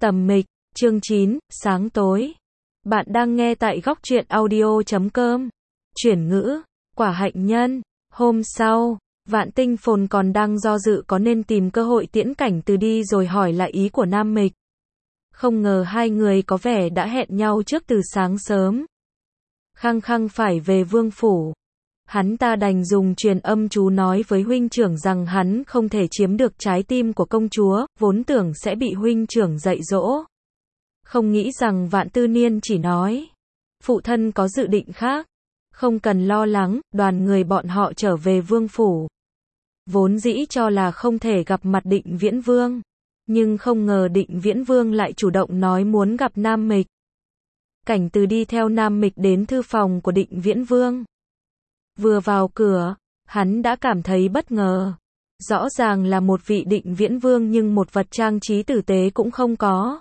Tầm Mịch, chương 9, sáng tối. Bạn đang nghe tại góc truyện audio.com. Chuyển ngữ, quả hạnh nhân. Hôm sau, Vạn Tinh Phồn còn đang do dự có nên tìm cơ hội tiễn Cảnh Từ đi rồi hỏi lại ý của Nam Mịch. Không ngờ hai người có vẻ đã hẹn nhau trước từ sáng sớm. Khăng khăng phải về vương phủ. Hắn ta đành dùng truyền âm chú nói với huynh trưởng rằng hắn không thể chiếm được trái tim của công chúa, vốn tưởng sẽ bị huynh trưởng dạy dỗ. Không nghĩ rằng Vạn Tư Niên chỉ nói, phụ thân có dự định khác. Không cần lo lắng, đoàn người bọn họ trở về vương phủ. Vốn dĩ cho là không thể gặp mặt Định Viễn Vương. Nhưng không ngờ Định Viễn Vương lại chủ động nói muốn gặp Nam Mịch. Cảnh Từ đi theo Nam Mịch đến thư phòng của Định Viễn Vương. Vừa vào cửa, hắn đã cảm thấy bất ngờ. Rõ ràng là một vị Định Viễn Vương nhưng một vật trang trí tử tế cũng không có.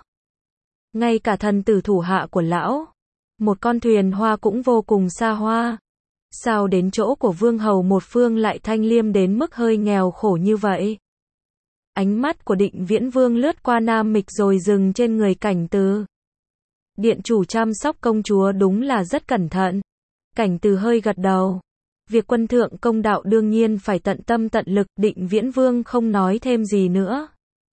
Ngay cả thần tử thủ hạ của lão, một con thuyền hoa cũng vô cùng xa hoa. Sao đến chỗ của vương hầu một phương lại thanh liêm đến mức hơi nghèo khổ như vậy? Ánh mắt của Định Viễn Vương lướt qua Nam Mịch rồi dừng trên người Cảnh Từ. Điện chủ chăm sóc công chúa đúng là rất cẩn thận. Cảnh Từ hơi gật đầu. Việc quân thượng công đạo đương nhiên phải tận tâm tận lực. Định Viễn Vương không nói thêm gì nữa,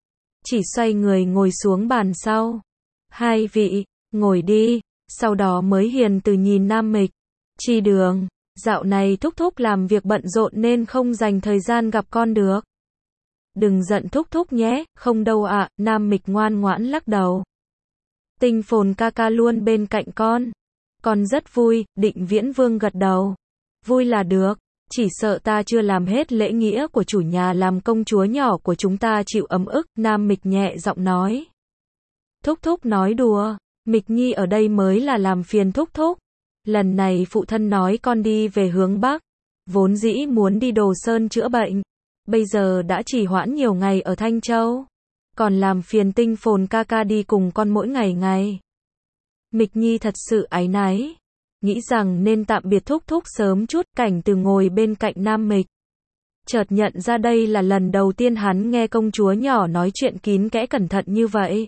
chỉ xoay người ngồi xuống bàn sau. Hai vị, ngồi đi. Sau đó mới hiền từ nhìn Nam Mịch. Chi Đường, dạo này thúc thúc làm việc bận rộn nên không dành thời gian gặp con được. Đừng giận thúc thúc nhé, không đâu ạ. Nam Mịch ngoan ngoãn lắc đầu. Tinh Phồn ca ca luôn bên cạnh con rất vui. Định Viễn Vương gật đầu. Vui là được, chỉ sợ ta chưa làm hết lễ nghĩa của chủ nhà làm công chúa nhỏ của chúng ta chịu ấm ức. Nam Mịch nhẹ giọng nói. Thúc thúc nói đùa, Mịch Nhi ở đây mới là làm phiền thúc thúc. Lần này phụ thân nói con đi về hướng Bắc, vốn dĩ muốn đi Đồ Sơn chữa bệnh, bây giờ đã trì hoãn nhiều ngày ở Thanh Châu, còn làm phiền Tinh Phồn ca ca đi cùng con mỗi ngày. Mịch Nhi thật sự áy náy, nghĩ rằng nên tạm biệt thúc thúc sớm chút. Cảnh Từ ngồi bên cạnh Nam Mịch, chợt nhận ra đây là lần đầu tiên hắn nghe công chúa nhỏ nói chuyện kín kẽ cẩn thận như vậy.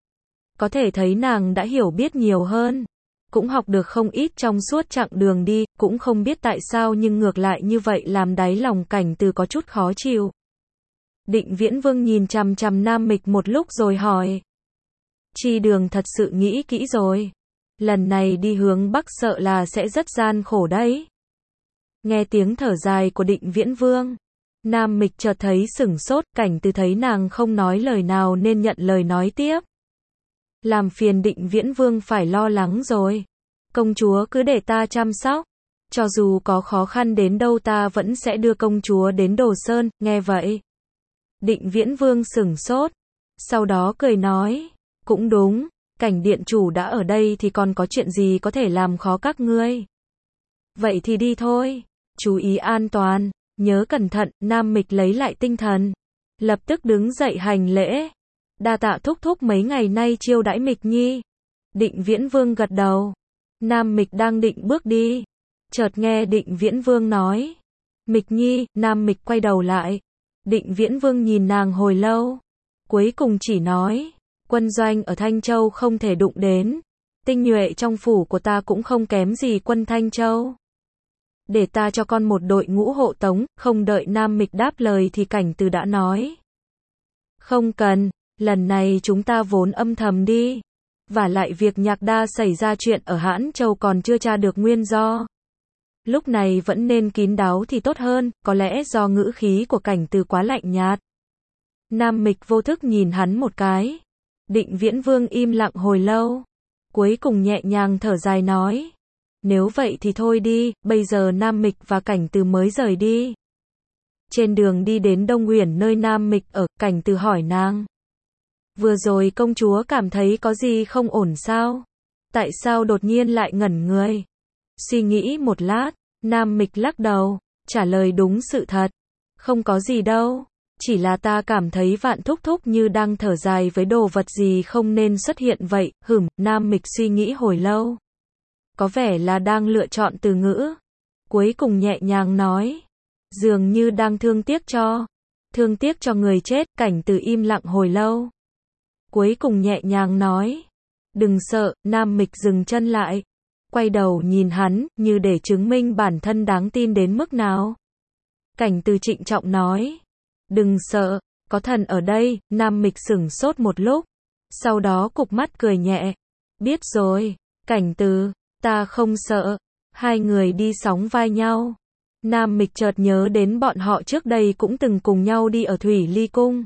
Có thể thấy nàng đã hiểu biết nhiều hơn, cũng học được không ít trong suốt chặng đường đi. Cũng không biết tại sao nhưng ngược lại như vậy làm đáy lòng Cảnh Từ có chút khó chịu. Định Viễn Vương nhìn chằm chằm Nam Mịch một lúc rồi hỏi. Chi Đường thật sự nghĩ kỹ rồi. Lần này đi hướng Bắc sợ là sẽ rất gian khổ đấy. Nghe tiếng thở dài của Định Viễn Vương, Nam Mịch chợt thấy sửng sốt. Cảnh Từ thấy nàng không nói lời nào nên nhận lời nói tiếp. Làm phiền Định Viễn Vương phải lo lắng rồi. Công chúa cứ để ta chăm sóc. Cho dù có khó khăn đến đâu ta vẫn sẽ đưa công chúa đến Đồ Sơn. Nghe vậy, Định Viễn Vương sửng sốt. Sau đó cười nói. Cũng đúng, Cảnh điện chủ đã ở đây thì còn có chuyện gì có thể làm khó các ngươi. Vậy thì đi thôi. Chú ý an toàn, nhớ cẩn thận. Nam Mịch lấy lại tinh thần, lập tức đứng dậy hành lễ. Đa tạ thúc thúc mấy ngày nay chiêu đãi Mịch Nhi. Định Viễn Vương gật đầu. Nam Mịch đang định bước đi, chợt nghe Định Viễn Vương nói. Mịch Nhi. Nam Mịch quay đầu lại. Định Viễn Vương nhìn nàng hồi lâu, cuối cùng chỉ nói. Quân doanh ở Thanh Châu không thể đụng đến. Tinh nhuệ trong phủ của ta cũng không kém gì quân Thanh Châu. Để ta cho con một đội ngũ hộ tống. Không đợi Nam Mịch đáp lời thì Cảnh Từ đã nói. Không cần. Lần này chúng ta vốn âm thầm đi. Vả lại việc Nhạc Đa xảy ra chuyện ở Hãn Châu còn chưa tra được nguyên do. Lúc này vẫn nên kín đáo thì tốt hơn. Có lẽ do ngữ khí của Cảnh Từ quá lạnh nhạt. Nam Mịch vô thức nhìn hắn một cái. Định Viễn Vương im lặng hồi lâu, cuối cùng nhẹ nhàng thở dài nói. Nếu vậy thì thôi đi. Bây giờ Nam Mịch và Cảnh Từ mới rời đi. Trên đường đi đến Đông Uyển nơi Nam Mịch ở, Cảnh Từ hỏi nàng. Vừa rồi công chúa cảm thấy có gì không ổn sao? Tại sao đột nhiên lại ngẩn người? Suy nghĩ một lát, Nam Mịch lắc đầu, trả lời đúng sự thật. Không có gì đâu, chỉ là ta cảm thấy Vạn thúc thúc như đang thở dài với đồ vật gì không nên xuất hiện vậy. Nam Mịch suy nghĩ hồi lâu, có vẻ là đang lựa chọn từ ngữ, cuối cùng nhẹ nhàng nói. Dường như đang thương tiếc cho người chết. Cảnh Từ im lặng hồi lâu, cuối cùng nhẹ nhàng nói. Đừng sợ, Nam Mịch dừng chân lại. Quay đầu nhìn hắn, như để chứng minh bản thân đáng tin đến mức nào. Cảnh Từ trịnh trọng nói. Đừng sợ, có thần ở đây. Nam Mịch sửng sốt một lúc. Sau đó cụp mắt cười nhẹ. Biết rồi, Cảnh Từ, ta không sợ. Hai người đi sóng vai nhau. Nam Mịch chợt nhớ đến bọn họ trước đây cũng từng cùng nhau đi ở Thủy Ly Cung.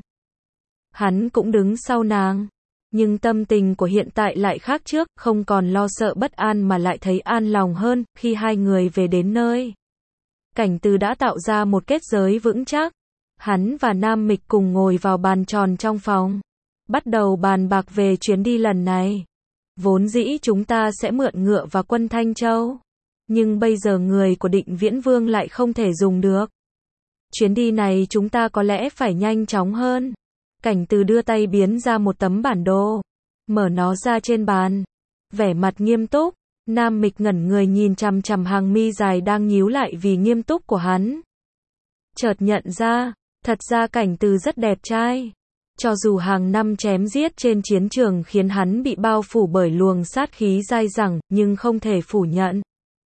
Hắn cũng đứng sau nàng. Nhưng tâm tình của hiện tại lại khác trước, không còn lo sợ bất an mà lại thấy an lòng hơn, khi hai người về đến nơi. Cảnh Từ đã tạo ra một kết giới vững chắc. Hắn và Nam Mịch cùng ngồi vào bàn tròn trong phòng. Bắt đầu bàn bạc về chuyến đi lần này. Vốn dĩ chúng ta sẽ mượn ngựa và quân Thanh Châu. Nhưng bây giờ người của Định Viễn Vương lại không thể dùng được. Chuyến đi này chúng ta có lẽ phải nhanh chóng hơn. Cảnh Từ đưa tay biến ra một tấm bản đồ. Mở nó ra trên bàn. Vẻ mặt nghiêm túc. Nam Mịch ngẩn người nhìn chằm chằm hàng mi dài đang nhíu lại vì nghiêm túc của hắn. Chợt nhận ra, thật ra Cảnh Từ rất đẹp trai. Cho dù hàng năm chém giết trên chiến trường khiến hắn bị bao phủ bởi luồng sát khí dai dẳng, nhưng không thể phủ nhận.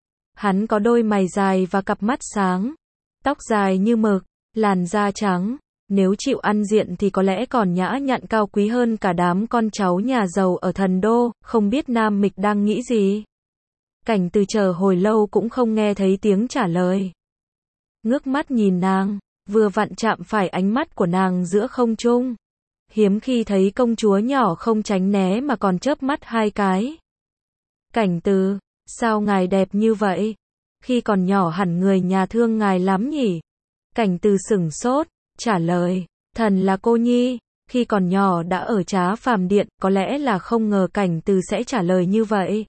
Hắn có đôi mày dài và cặp mắt sáng. Tóc dài như mực, làn da trắng. Nếu chịu ăn diện thì có lẽ còn nhã nhặn cao quý hơn cả đám con cháu nhà giàu ở Thần Đô. Không biết Nam Mịch đang nghĩ gì. Cảnh Từ chờ hồi lâu cũng không nghe thấy tiếng trả lời. Ngước mắt nhìn nàng, vừa vặn chạm phải ánh mắt của nàng giữa không trung. Hiếm khi thấy công chúa nhỏ không tránh né mà còn chớp mắt hai cái. Cảnh Từ, sao ngài đẹp như vậy? Khi còn nhỏ hẳn người nhà thương ngài lắm nhỉ? Cảnh Từ sửng sốt, trả lời, thần là cô nhi. Khi còn nhỏ đã ở Trá Phàm Điện, có lẽ là không ngờ Cảnh Từ sẽ trả lời như vậy.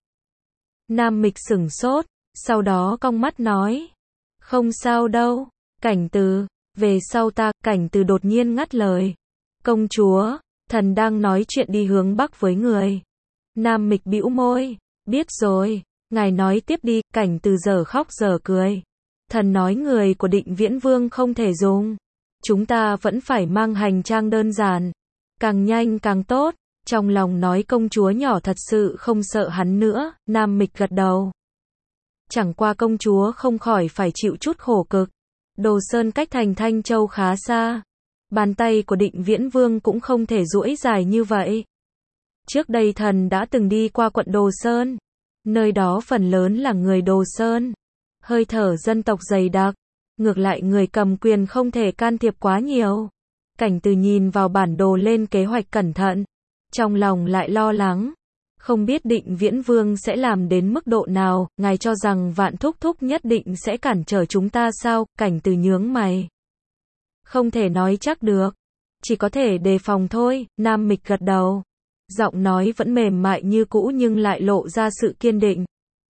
Nam Mịch sửng sốt, sau đó cong mắt nói. Không sao đâu, Cảnh Từ, về sau ta. Cảnh Từ đột nhiên ngắt lời. Công chúa, thần đang nói chuyện đi hướng Bắc với người. Nam Mịch bĩu môi, biết rồi, ngài nói tiếp đi. Cảnh Từ giờ khóc giờ cười. Thần nói người của Định Viễn Vương không thể dùng. Chúng ta vẫn phải mang hành trang đơn giản. Càng nhanh càng tốt. Trong lòng nói công chúa nhỏ thật sự không sợ hắn nữa. Nam Mịch gật đầu. Chẳng qua công chúa không khỏi phải chịu chút khổ cực. Đồ Sơn cách thành Thanh Châu khá xa. Bàn tay của Định Viễn Vương cũng không thể duỗi dài như vậy. Trước đây thần đã từng đi qua quận Đồ Sơn. Nơi đó phần lớn là người Đồ Sơn. Hơi thở dân tộc dày đặc. Ngược lại người cầm quyền không thể can thiệp quá nhiều. Cảnh Từ nhìn vào bản đồ lên kế hoạch cẩn thận. Trong lòng lại lo lắng. Không biết Định Viễn Vương sẽ làm đến mức độ nào. Ngài cho rằng Vạn Thúc Thúc nhất định sẽ cản trở chúng ta sao? Cảnh Từ nhướng mày. Không thể nói chắc được. Chỉ có thể đề phòng thôi. Nam Mịch gật đầu. Giọng nói vẫn mềm mại như cũ nhưng lại lộ ra sự kiên định.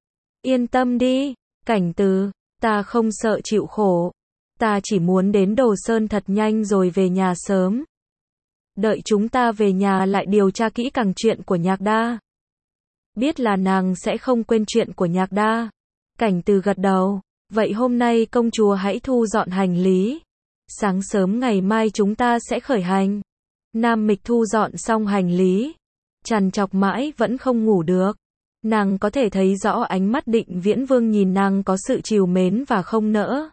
Yên tâm đi, Cảnh Từ, ta không sợ chịu khổ. Ta chỉ muốn đến Đồ Sơn thật nhanh rồi về nhà sớm. Đợi chúng ta về nhà lại điều tra kỹ càng chuyện của Nhạc Đa. Biết là nàng sẽ không quên chuyện của Nhạc Đa. Cảnh Từ gật đầu. Vậy hôm nay công chúa hãy thu dọn hành lý. Sáng sớm ngày mai chúng ta sẽ khởi hành. Nam Mịch thu dọn xong hành lý. Trằn trọc mãi vẫn không ngủ được. Nàng có thể thấy rõ ánh mắt Định Viễn Vương nhìn nàng có sự trìu mến và không nỡ.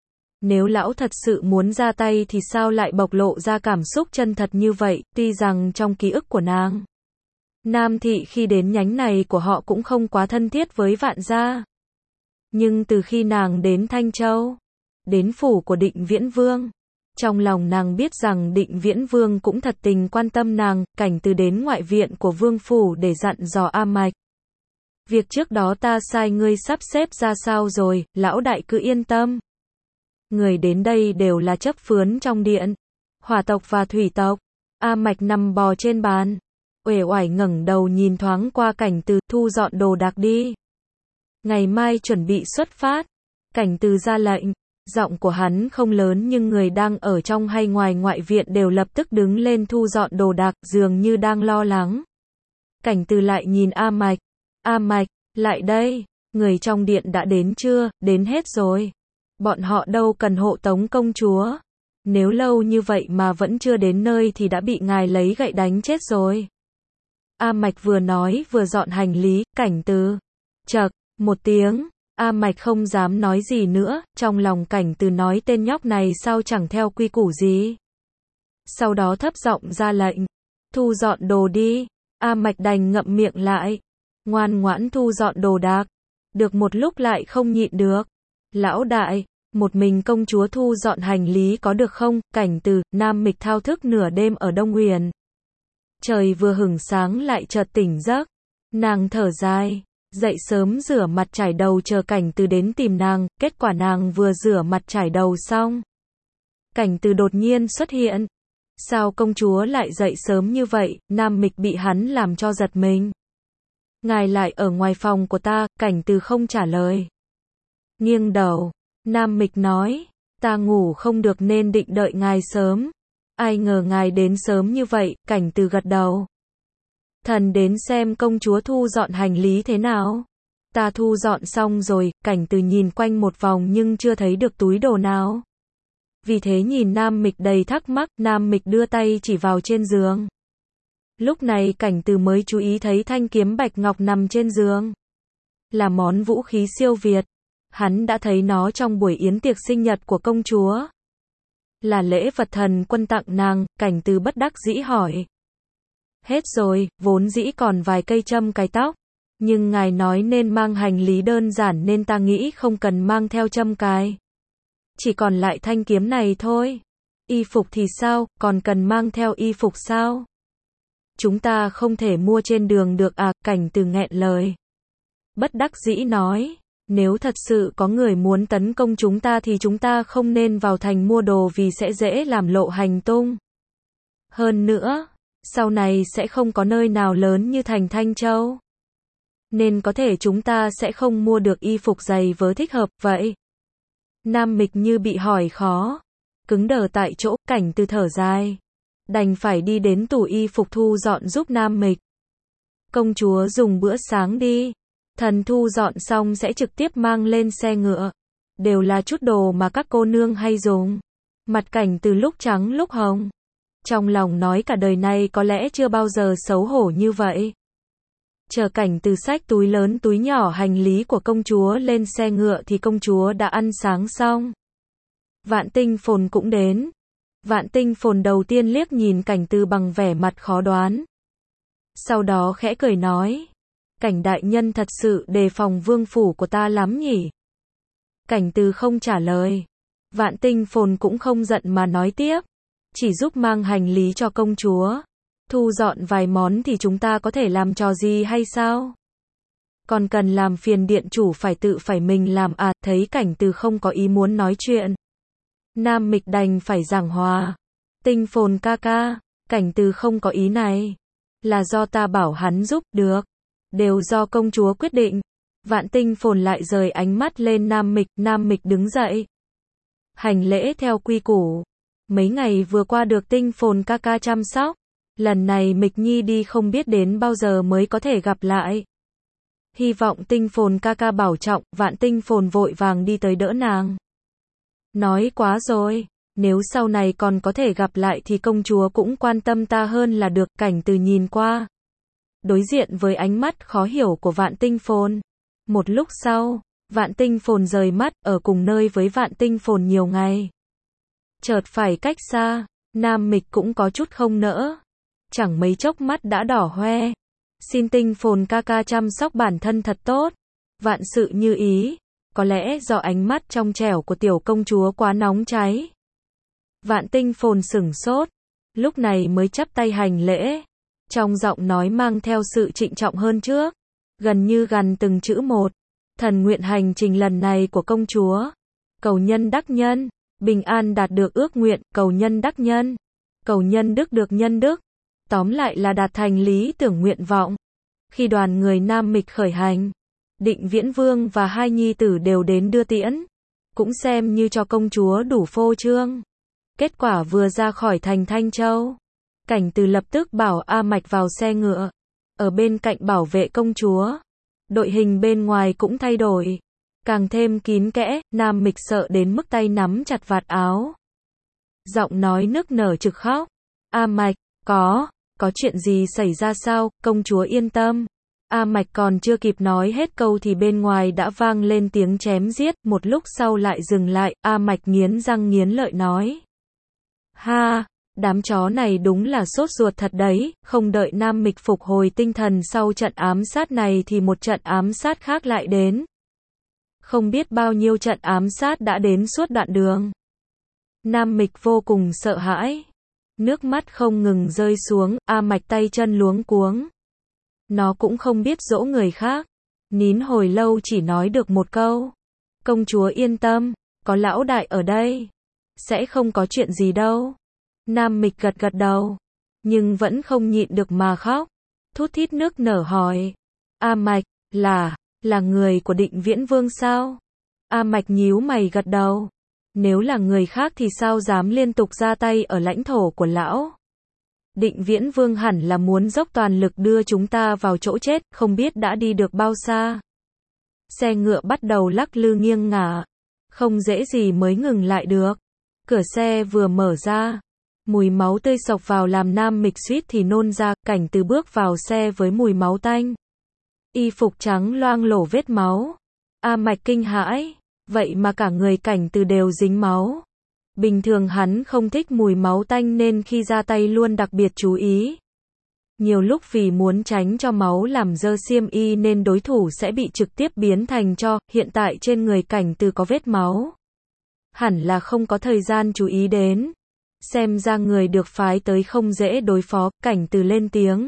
Nếu lão thật sự muốn ra tay thì sao lại bộc lộ ra cảm xúc chân thật như vậy. Tuy rằng trong ký ức của nàng, Nam thị khi đến nhánh này của họ cũng không quá thân thiết với Vạn gia. Nhưng từ khi nàng đến Thanh Châu, đến phủ của Định Viễn Vương, trong lòng nàng biết rằng Định Viễn Vương cũng thật tình quan tâm nàng. Cảnh Từ đến ngoại viện của vương phủ để dặn dò A Mạch. Việc trước đó ta sai ngươi sắp xếp ra sao rồi, lão đại cứ yên tâm. Người đến đây đều là chấp phướn trong điện, hỏa tộc và thủy tộc. A Mạch nằm bò trên bàn, uể oải ngẩng đầu nhìn thoáng qua Cảnh Từ, thu dọn đồ đạc đi. Ngày mai chuẩn bị xuất phát. Cảnh Từ ra lệnh. Giọng của hắn không lớn nhưng người đang ở trong hay ngoài ngoại viện đều lập tức đứng lên thu dọn đồ đạc, dường như đang lo lắng. Cảnh Từ lại nhìn A Mạch. A Mạch, lại đây, người trong điện đã đến chưa? Đến hết rồi. Bọn họ đâu cần hộ tống công chúa. Nếu lâu như vậy mà vẫn chưa đến nơi thì đã bị ngài lấy gậy đánh chết rồi. A Mạch vừa nói vừa dọn hành lý, Cảnh Từ. Chậc, một tiếng, A Mạch không dám nói gì nữa, trong lòng Cảnh Từ nói tên nhóc này sao chẳng theo quy củ gì. Sau đó thấp giọng ra lệnh, thu dọn đồ đi. A Mạch đành ngậm miệng lại, ngoan ngoãn thu dọn đồ đạc. Được một lúc lại không nhịn được. Lão đại, một mình công chúa thu dọn hành lý có được không? Cảnh Từ, Nam Mịch thao thức nửa đêm ở Đông Huyền. Trời vừa hửng sáng lại chợt tỉnh giấc. Nàng thở dài, dậy sớm rửa mặt chải đầu chờ Cảnh Từ đến tìm nàng, kết quả nàng vừa rửa mặt chải đầu xong. Cảnh Từ đột nhiên xuất hiện. Sao công chúa lại dậy sớm như vậy? Nam Mịch bị hắn làm cho giật mình. Ngài lại ở ngoài phòng của ta, Cảnh Từ không trả lời. Nghiêng đầu, Nam Mịch nói, ta ngủ không được nên định đợi ngài sớm. Ai ngờ ngài đến sớm như vậy, Cảnh Từ gật đầu. Thần đến xem công chúa thu dọn hành lý thế nào. Ta thu dọn xong rồi, Cảnh Từ nhìn quanh một vòng nhưng chưa thấy được túi đồ nào. Vì thế nhìn Nam Mịch đầy thắc mắc, Nam Mịch đưa tay chỉ vào trên giường. Lúc này Cảnh Từ mới chú ý thấy thanh kiếm bạch ngọc nằm trên giường. Là món vũ khí siêu việt. Hắn đã thấy nó trong buổi yến tiệc sinh nhật của công chúa. Là lễ vật thần quân tặng nàng, Cảnh Từ bất đắc dĩ hỏi. Hết rồi, vốn dĩ còn vài cây châm cài tóc. Nhưng ngài nói nên mang hành lý đơn giản nên ta nghĩ không cần mang theo châm cài. Chỉ còn lại thanh kiếm này thôi. Y phục thì sao, còn cần mang theo y phục sao? Chúng ta không thể mua trên đường được à? Cảnh Từ nghẹn lời. Bất đắc dĩ nói, nếu thật sự có người muốn tấn công chúng ta thì chúng ta không nên vào thành mua đồ vì sẽ dễ làm lộ hành tung. Hơn nữa, sau này sẽ không có nơi nào lớn như thành Thanh Châu. Nên có thể chúng ta sẽ không mua được y phục giày vớ thích hợp vậy. Nam Mịch như bị hỏi khó, cứng đờ tại chỗ, Cảnh Từ thở dài. Đành phải đi đến tủ y phục thu dọn giúp Nam Mịch. Công chúa dùng bữa sáng đi. Thần thu dọn xong sẽ trực tiếp mang lên xe ngựa. Đều là chút đồ mà các cô nương hay dùng. Mặt Cảnh Từ lúc trắng lúc hồng. Trong lòng nói cả đời này có lẽ chưa bao giờ xấu hổ như vậy. Chờ Cảnh Từ xách túi lớn túi nhỏ hành lý của công chúa lên xe ngựa thì công chúa đã ăn sáng xong. Vạn Tinh Phồn cũng đến. Vạn Tinh Phồn đầu tiên liếc nhìn Cảnh Từ bằng vẻ mặt khó đoán. Sau đó khẽ cười nói. Cảnh đại nhân thật sự đề phòng vương phủ của ta lắm nhỉ? Cảnh Từ không trả lời. Vạn Tinh Phồn cũng không giận mà nói tiếp. Chỉ giúp mang hành lý cho công chúa. Thu dọn vài món thì chúng ta có thể làm trò gì hay sao? Còn cần làm phiền điện chủ phải mình làm à? Thấy Cảnh Từ không có ý muốn nói chuyện. Nam Mịch đành phải giảng hòa. Tinh Phồn ca ca, Cảnh Từ không có ý này. Là do ta bảo hắn giúp, được. Đều do công chúa quyết định. Vạn Tinh Phồn lại rời ánh mắt lên Nam Mịch đứng dậy. Hành lễ theo quy củ. Mấy ngày vừa qua được Tinh Phồn ca ca chăm sóc. Lần này Mịch Nhi đi không biết đến bao giờ mới có thể gặp lại. Hy vọng Tinh Phồn ca ca bảo trọng. Vạn Tinh Phồn vội vàng đi tới đỡ nàng. Nói quá rồi. Nếu sau này còn có thể gặp lại thì công chúa cũng quan tâm ta hơn là được. Cảnh Từ nhìn qua. Đối diện với ánh mắt khó hiểu của Vạn Tinh Phồn. Một lúc sau, Vạn Tinh Phồn rời mắt, ở cùng nơi với Vạn Tinh Phồn nhiều ngày. Chợt phải cách xa, Nam Mịch cũng có chút không nỡ. Chẳng mấy chốc mắt đã đỏ hoe. Xin Tinh Phồn ca ca chăm sóc bản thân thật tốt. Vạn sự như ý. Có lẽ do ánh mắt trong trẻo của tiểu công chúa quá nóng cháy. Vạn Tinh Phồn sửng sốt. Lúc này mới chắp tay hành lễ. Trong giọng nói mang theo sự trịnh trọng hơn trước. Gần như gằn từng chữ một. Thần nguyện hành trình lần này của công chúa. Cầu nhân đắc nhân. Bình an đạt được ước nguyện. Cầu nhân đắc nhân. Cầu nhân đức được nhân đức. Tóm lại là đạt thành lý tưởng nguyện vọng. Khi đoàn người Nam Mịch khởi hành, Định Viễn Vương và hai nhi tử đều đến đưa tiễn. Cũng xem như cho công chúa đủ phô trương. Kết quả vừa ra khỏi thành Thanh Châu. Cảnh Từ lập tức bảo A Mạch vào xe ngựa. Ở bên cạnh bảo vệ công chúa. Đội hình bên ngoài cũng thay đổi. Càng thêm kín kẽ, Nam Mịch sợ đến mức tay nắm chặt vạt áo. Giọng nói nức nở trực khóc. A Mạch, có Có chuyện gì xảy ra sao, công chúa yên tâm. A Mạch còn chưa kịp nói hết câu thì bên ngoài đã vang lên tiếng chém giết, một lúc sau lại dừng lại, A Mạch nghiến răng nghiến lợi nói. Ha, đám chó này đúng là sốt ruột thật đấy, không đợi Nam Mịch phục hồi tinh thần sau trận ám sát này thì một trận ám sát khác lại đến. Không biết bao nhiêu trận ám sát đã đến suốt đoạn đường. Nam Mịch vô cùng sợ hãi. Nước mắt không ngừng rơi xuống, A Mạch tay chân luống cuống. Nó cũng không biết dỗ người khác. Nín hồi lâu chỉ nói được một câu. Công chúa yên tâm, có lão đại ở đây. Sẽ không có chuyện gì đâu. Nam Mịch gật gật đầu. Nhưng vẫn không nhịn được mà khóc. Thút thít nước nở hỏi. A Mạch, là người của Định Viễn Vương sao? A Mạch nhíu mày gật đầu. Nếu là người khác thì sao dám liên tục ra tay ở lãnh thổ của lão? Định Viễn Vương hẳn là muốn dốc toàn lực đưa chúng ta vào chỗ chết, không biết đã đi được bao xa. Xe ngựa bắt đầu lắc lư nghiêng ngả. Không dễ gì mới ngừng lại được. Cửa xe vừa mở ra. Mùi máu tươi xộc vào làm Nam Mịch suýt thì nôn ra, Cảnh Từ bước vào xe với mùi máu tanh. Y phục trắng loang lổ vết máu. A Mạch kinh hãi. Vậy mà cả người Cảnh Từ đều dính máu. Bình thường hắn không thích mùi máu tanh nên khi ra tay luôn đặc biệt chú ý. Nhiều lúc vì muốn tránh cho máu làm dơ xiêm y nên đối thủ sẽ bị trực tiếp biến thành tro, hiện tại trên người Cảnh Từ có vết máu. Hẳn là không có thời gian chú ý đến. Xem ra người được phái tới không dễ đối phó, Cảnh Từ lên tiếng.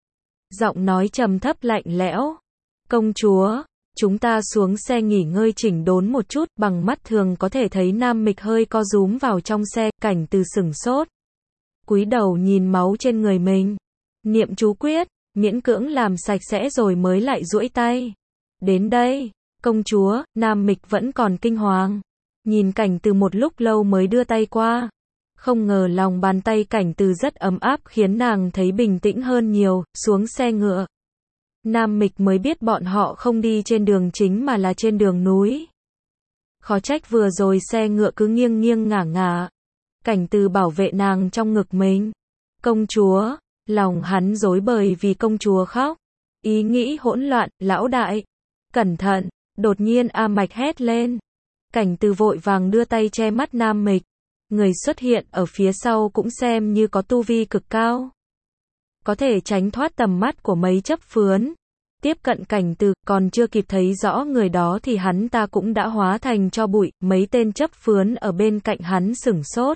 Giọng nói trầm thấp lạnh lẽo. Công chúa, chúng ta xuống xe nghỉ ngơi chỉnh đốn một chút, bằng mắt thường có thể thấy Nam Mịch hơi co rúm vào trong xe, Cảnh Từ sửng sốt. Cúi đầu nhìn máu trên người mình. Niệm chú quyết, miễn cưỡng làm sạch sẽ rồi mới lại duỗi tay. Đến đây, công chúa, Nam Mịch vẫn còn kinh hoàng. Nhìn Cảnh Từ một lúc lâu mới đưa tay qua. Không ngờ lòng bàn tay Cảnh Từ rất ấm áp khiến nàng thấy bình tĩnh hơn nhiều, xuống xe ngựa. Nam Mịch mới biết bọn họ không đi trên đường chính mà là trên đường núi. Khó trách vừa rồi xe ngựa cứ nghiêng nghiêng ngả ngả. Cảnh Từ bảo vệ nàng trong ngực mình. Công chúa, lòng hắn rối bời vì công chúa khóc. Ý nghĩ hỗn loạn, lão đại. Cẩn thận, đột nhiên A Mạch hét lên. Cảnh Từ vội vàng đưa tay che mắt Nam Mịch. Người xuất hiện ở phía sau cũng xem như có tu vi cực cao. Có thể tránh thoát tầm mắt của mấy chấp phướn. Tiếp cận Cảnh Từ, còn chưa kịp thấy rõ người đó thì hắn ta cũng đã hóa thành tro bụi, mấy tên chấp phướn ở bên cạnh hắn sửng sốt.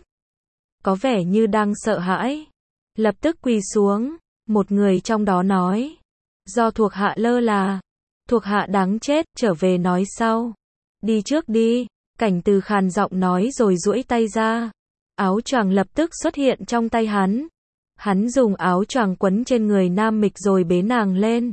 Có vẻ như đang sợ hãi. Lập tức quỳ xuống, một người trong đó nói. Do thuộc hạ lơ là. Thuộc hạ đáng chết, trở về nói sau. Đi trước đi, Cảnh Từ khàn giọng nói rồi duỗi tay ra. Áo choàng lập tức xuất hiện trong tay hắn. Hắn dùng áo choàng quấn trên người Nam Mịch rồi bế nàng lên.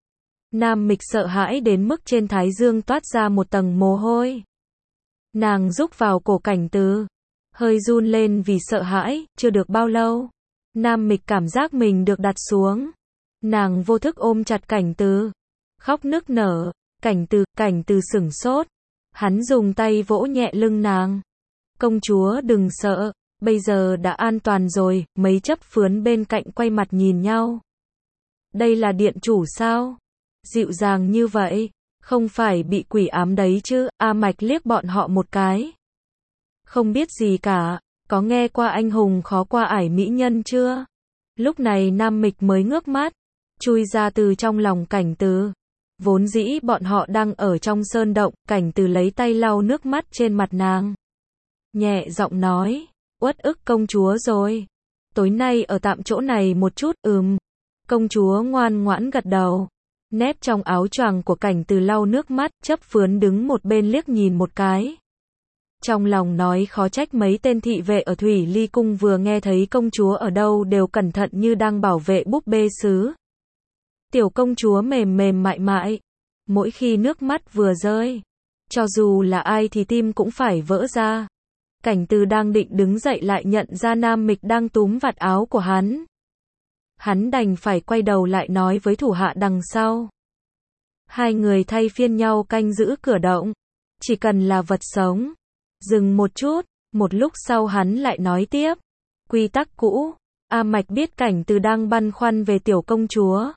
Nam Mịch sợ hãi đến mức trên thái dương toát ra một tầng mồ hôi. Nàng rúc vào cổ Cảnh Từ. Hơi run lên vì sợ hãi, chưa được bao lâu. Nam Mịch cảm giác mình được đặt xuống. Nàng vô thức ôm chặt Cảnh Từ. Khóc nức nở. Cảnh Từ sửng sốt. Hắn dùng tay vỗ nhẹ lưng nàng. Công chúa đừng sợ, bây giờ đã an toàn rồi, mấy chấp phướn bên cạnh quay mặt nhìn nhau. Đây là điện chủ sao? Dịu dàng như vậy, không phải bị quỷ ám đấy chứ? A Mạch liếc bọn họ một cái. Không biết gì cả, có nghe qua anh hùng khó qua ải mỹ nhân chưa? Lúc này Nam Mịch mới ngước mắt, chui ra từ trong lòng Cảnh Từ. Vốn dĩ bọn họ đang ở trong sơn động, Cảnh Từ lấy tay lau nước mắt trên mặt nàng. Nhẹ giọng nói, uất ức công chúa rồi. Tối nay ở tạm chỗ này một chút, Công chúa ngoan ngoãn gật đầu. Nép trong áo choàng của Cảnh Từ lau nước mắt, chấp phướn đứng một bên liếc nhìn một cái. Trong lòng nói khó trách mấy tên thị vệ ở Thủy Ly Cung vừa nghe thấy công chúa ở đâu đều cẩn thận như đang bảo vệ búp bê sứ. Tiểu công chúa mềm mềm mại mại. Mỗi khi nước mắt vừa rơi, cho dù là ai thì tim cũng phải vỡ ra. Cảnh Từ đang định đứng dậy lại nhận ra Nam Mịch đang túm vạt áo của hắn. Hắn đành phải quay đầu lại nói với thủ hạ đằng sau. Hai người thay phiên nhau canh giữ cửa động. Chỉ cần là vật sống. Dừng một chút, một lúc sau hắn lại nói tiếp. Quy tắc cũ, A Mạch biết Cảnh Từ đang băn khoăn về tiểu công chúa.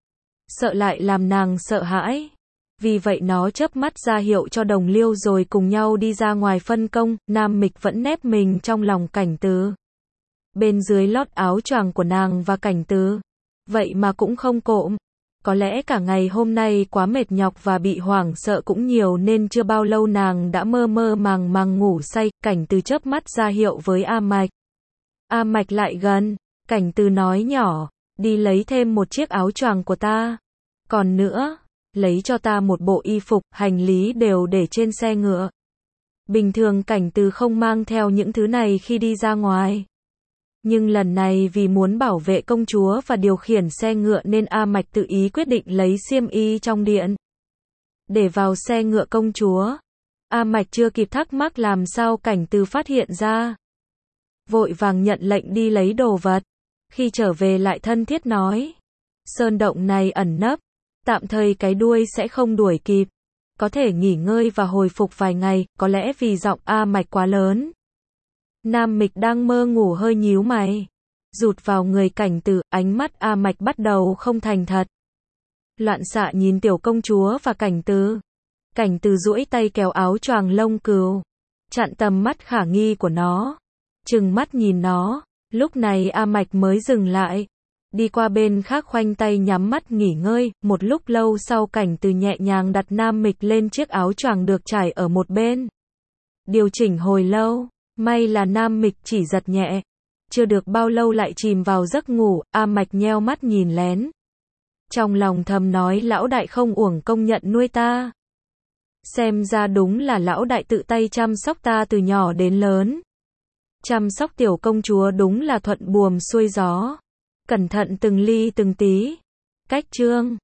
Sợ lại làm nàng sợ hãi. Vì vậy nó chớp mắt ra hiệu cho Đồng Liêu rồi cùng nhau đi ra ngoài phân công, Nam Mịch vẫn nép mình trong lòng Cảnh Từ. Bên dưới lót áo choàng của nàng và Cảnh Từ. Vậy mà cũng không cộm. Có lẽ cả ngày hôm nay quá mệt nhọc và bị hoảng sợ cũng nhiều nên chưa bao lâu nàng đã mơ mơ màng màng ngủ say. Cảnh Từ chớp mắt ra hiệu với A Mạch. A Mạch lại gần. Cảnh Từ nói nhỏ, đi lấy thêm một chiếc áo choàng của ta. Còn nữa, lấy cho ta một bộ y phục, hành lý đều để trên xe ngựa. Bình thường Cảnh Từ không mang theo những thứ này khi đi ra ngoài. Nhưng lần này vì muốn bảo vệ công chúa và điều khiển xe ngựa nên A Mạch tự ý quyết định lấy xiêm y trong điện. Để vào xe ngựa công chúa. A Mạch chưa kịp thắc mắc làm sao Cảnh Từ phát hiện ra. Vội vàng nhận lệnh đi lấy đồ vật. Khi trở về lại thân thiết nói. Sơn động này ẩn nấp. Tạm thời cái đuôi sẽ không đuổi kịp. Có thể nghỉ ngơi và hồi phục vài ngày, có lẽ vì giọng A Mạch quá lớn. Nam Mịch đang mơ ngủ hơi nhíu mày. Rụt vào người Cảnh Từ, ánh mắt A Mạch bắt đầu không thành thật. Loạn xạ nhìn tiểu công chúa và Cảnh Từ. Cảnh Từ duỗi tay kéo áo choàng lông cừu. Chặn tầm mắt khả nghi của nó. Trừng mắt nhìn nó. Lúc này A Mạch mới dừng lại. Đi qua bên khác khoanh tay nhắm mắt nghỉ ngơi. Một lúc lâu sau Cảnh Từ nhẹ nhàng đặt Nam Mịch lên chiếc áo choàng được trải ở một bên. Điều chỉnh hồi lâu. May là Nam Mịch chỉ giật nhẹ. Chưa được bao lâu lại chìm vào giấc ngủ. A Mạch nheo mắt nhìn lén. Trong lòng thầm nói lão đại không uổng công nhận nuôi ta. Xem ra đúng là lão đại tự tay chăm sóc ta từ nhỏ đến lớn. Chăm sóc tiểu công chúa đúng là thuận buồm xuôi gió. Cẩn thận từng ly từng tí. Cách chương